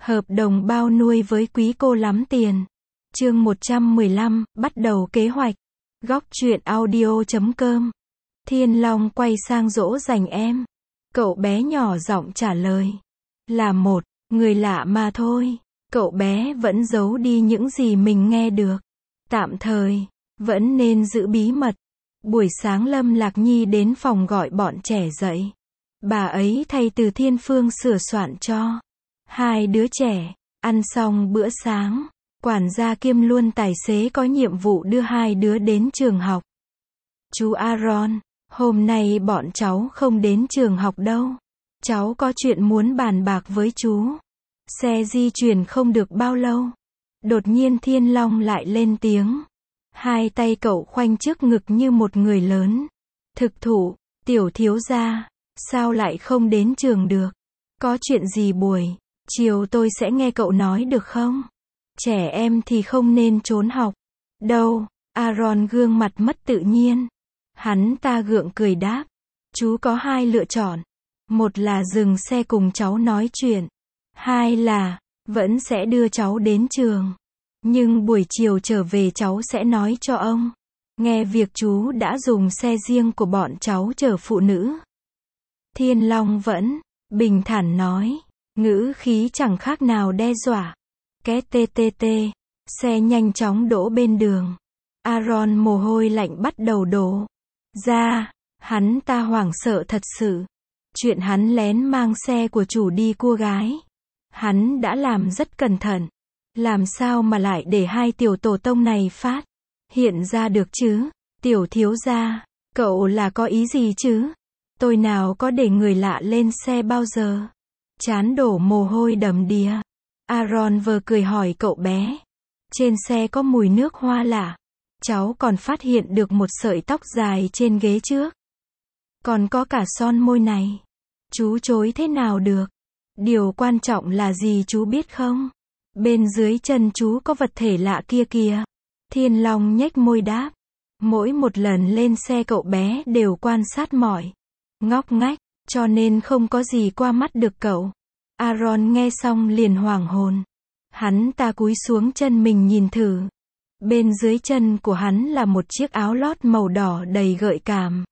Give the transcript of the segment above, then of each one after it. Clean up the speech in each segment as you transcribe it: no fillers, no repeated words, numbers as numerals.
Hợp đồng bao nuôi với quý cô lắm tiền. Chương 115, bắt đầu kế hoạch. Góc truyện audio.com. Thiên Long quay sang dỗ dành em. Cậu bé nhỏ giọng trả lời. Là một người lạ mà thôi. Cậu bé vẫn giấu đi những gì mình nghe được. Tạm thời, vẫn nên giữ bí mật. Buổi sáng Lâm Lạc Nhi đến phòng gọi bọn trẻ dậy. Bà ấy thay Từ Thiên Phương sửa soạn cho hai đứa trẻ. Ăn xong bữa sáng, quản gia kiêm luôn tài xế có nhiệm vụ đưa hai đứa đến trường học. Chú Aaron, hôm nay bọn cháu không đến trường học đâu. Cháu có chuyện muốn bàn bạc với chú. Xe di chuyển không được bao lâu. Đột nhiên Thiên Long lại lên tiếng. Hai tay cậu khoanh trước ngực như một người lớn. Thực thụ, tiểu thiếu gia, sao lại không đến trường được? Có chuyện gì buổi chiều tôi sẽ nghe cậu nói được không? Trẻ em thì không nên trốn học. Đâu, Aaron gương mặt mất tự nhiên. Hắn ta gượng cười đáp. Chú có hai lựa chọn. Một là dừng xe cùng cháu nói chuyện. Hai là, vẫn sẽ đưa cháu đến trường. Nhưng buổi chiều trở về cháu sẽ nói cho ông. Nghe việc chú đã dùng xe riêng của bọn cháu chở phụ nữ. Thiên Long vẫn bình thản nói. Ngữ khí chẳng khác nào đe dọa. Két tê tê tê. Xe nhanh chóng đỗ bên đường. Aaron mồ hôi lạnh bắt đầu đổ ra. Hắn ta hoảng sợ thật sự. Chuyện hắn lén mang xe của chủ đi cua gái. Hắn đã làm rất cẩn thận. Làm sao mà lại để hai tiểu tổ tông này phát hiện ra được chứ? Tiểu thiếu gia, cậu là có ý gì chứ? Tôi nào có để người lạ lên xe bao giờ? Trán đổ mồ hôi đầm đìa. Aaron vừa cười hỏi cậu bé. Trên xe có mùi nước hoa lạ. Cháu còn phát hiện được một sợi tóc dài trên ghế trước. Còn có cả son môi này. Chú chối thế nào được? Điều quan trọng là gì chú biết không? Bên dưới chân chú có vật thể lạ kia kìa. Thiên Long nhếch môi đáp. Mỗi một lần lên xe cậu bé đều quan sát mọi ngóc ngách, cho nên không có gì qua mắt được cậu. Aaron nghe xong liền hoảng hồn. Hắn ta cúi xuống chân mình nhìn thử. Bên dưới chân của hắn là một chiếc áo lót màu đỏ đầy gợi cảm.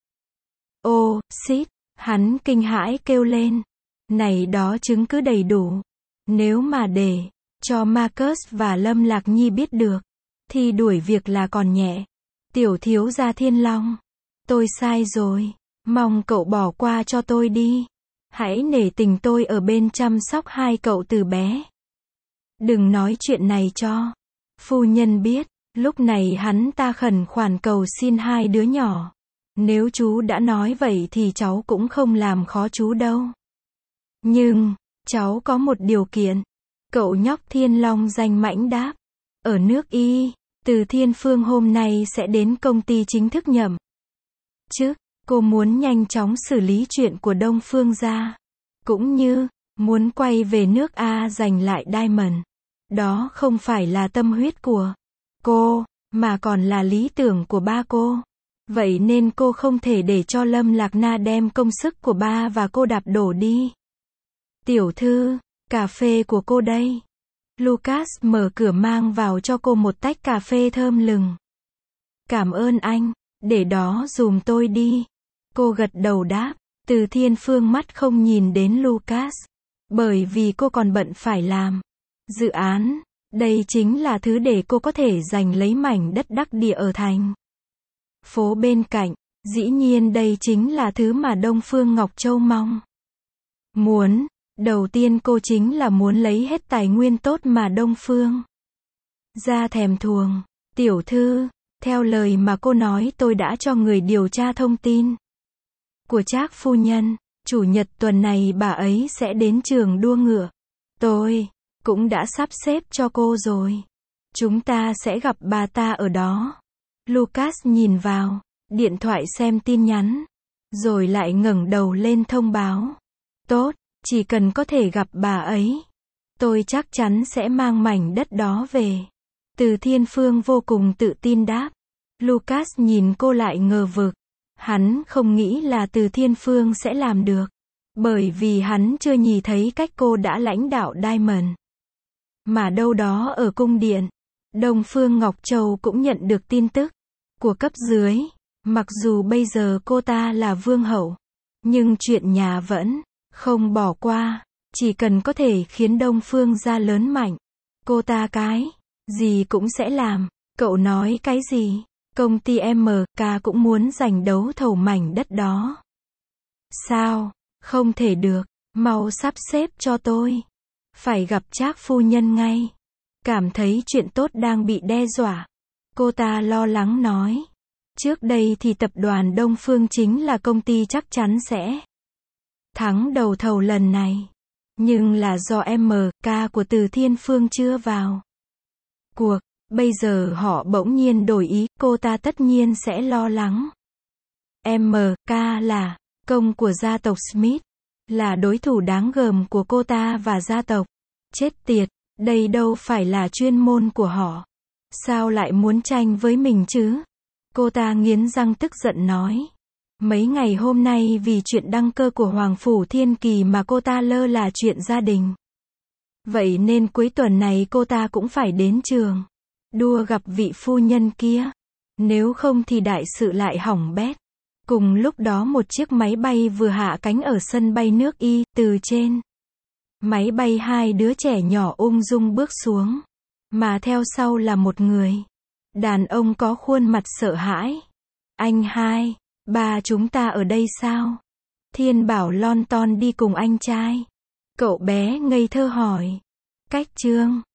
Ô, xít, hắn kinh hãi kêu lên. Này đó chứng cứ đầy đủ. Nếu mà để cho Marcus và Lâm Lạc Nhi biết được, thì đuổi việc là còn nhẹ. Tiểu thiếu gia Thiên Long, tôi sai rồi, mong cậu bỏ qua cho tôi đi. Hãy nể tình tôi ở bên chăm sóc hai cậu từ bé. Đừng nói chuyện này cho phu nhân biết. Lúc này hắn ta khẩn khoản cầu xin hai đứa nhỏ. Nếu chú đã nói vậy thì cháu cũng không làm khó chú đâu. Nhưng, cháu có một điều kiện. Cậu nhóc Thiên Long danh mãnh đáp. Ở nước Y, Từ Thiên Phương hôm nay sẽ đến công ty chính thức nhậm chức. Cô muốn nhanh chóng xử lý chuyện của Đông Phương gia. Cũng như, muốn quay về nước A giành lại Diamond. Đó không phải là tâm huyết của cô, mà còn là lý tưởng của ba cô. Vậy nên cô không thể để cho Lâm Lạc Na đem công sức của ba và cô đạp đổ đi. Tiểu thư, cà phê của cô đây. Lucas mở cửa mang vào cho cô một tách cà phê thơm lừng. Cảm ơn anh, để đó dùm tôi đi. Cô gật đầu đáp. Từ Thiên Phương mắt không nhìn đến Lucas. Bởi vì cô còn bận phải làm dự án. Đây chính là thứ để cô có thể giành lấy mảnh đất đắc địa ở thành phố bên cạnh. Dĩ nhiên đây chính là thứ mà Đông Phương Ngọc Châu mong muốn. Đầu tiên cô chính là muốn lấy hết tài nguyên tốt mà Đông Phương ra thèm thuồng. Tiểu thư, theo lời mà cô nói tôi đã cho người điều tra thông tin của Trác phu nhân. Chủ nhật tuần này bà ấy sẽ đến trường đua ngựa. Tôi cũng đã sắp xếp cho cô rồi. Chúng ta sẽ gặp bà ta ở đó. Lucas nhìn vào điện thoại xem tin nhắn, rồi lại ngẩng đầu lên thông báo. Tốt, chỉ cần có thể gặp bà ấy, tôi chắc chắn sẽ mang mảnh đất đó về. Từ Thiên Phương vô cùng tự tin đáp. Lucas nhìn cô lại ngờ vực. Hắn không nghĩ là Từ Thiên Phương sẽ làm được. Bởi vì hắn chưa nhìn thấy cách cô đã lãnh đạo Diamond. Mà đâu đó ở cung điện, Đông Phương Ngọc Châu cũng nhận được tin tức của cấp dưới. Mặc dù bây giờ cô ta là vương hậu, nhưng chuyện nhà vẫn không bỏ qua. Chỉ cần có thể khiến Đông Phương gia lớn mạnh, cô ta cái gì cũng sẽ làm. Cậu nói cái gì? Công ty MK cũng muốn giành đấu thầu mảnh đất đó. Sao? Không thể được. Mau sắp xếp cho tôi. Phải gặp Trác phu nhân ngay. Cảm thấy chuyện tốt đang bị đe dọa. Cô ta lo lắng nói. Trước đây thì tập đoàn Đông Phương chính là công ty chắc chắn sẽ thắng đấu thầu lần này. Nhưng là do MK của Từ Thiên Phương chưa vào cuộc. Bây giờ họ bỗng nhiên đổi ý, cô ta tất nhiên sẽ lo lắng. MK là công của gia tộc Smith, là đối thủ đáng gờm của cô ta và gia tộc. Chết tiệt, đây đâu phải là chuyên môn của họ. Sao lại muốn tranh với mình chứ? Cô ta nghiến răng tức giận nói. Mấy ngày hôm nay vì chuyện đăng cơ của Hoàng Phủ Thiên Kỳ mà cô ta lơ là chuyện gia đình. Vậy nên cuối tuần này cô ta cũng phải đến trường đua gặp vị phu nhân kia. Nếu không thì đại sự lại hỏng bét. Cùng lúc đó một chiếc máy bay vừa hạ cánh ở sân bay nước Y, từ trên máy bay hai đứa trẻ nhỏ ung dung bước xuống. Mà theo sau là một người đàn ông có khuôn mặt sợ hãi. Anh hai, ba chúng ta ở đây sao? Thiên Bảo lon ton đi cùng anh trai. Cậu bé ngây thơ hỏi. Cách Trương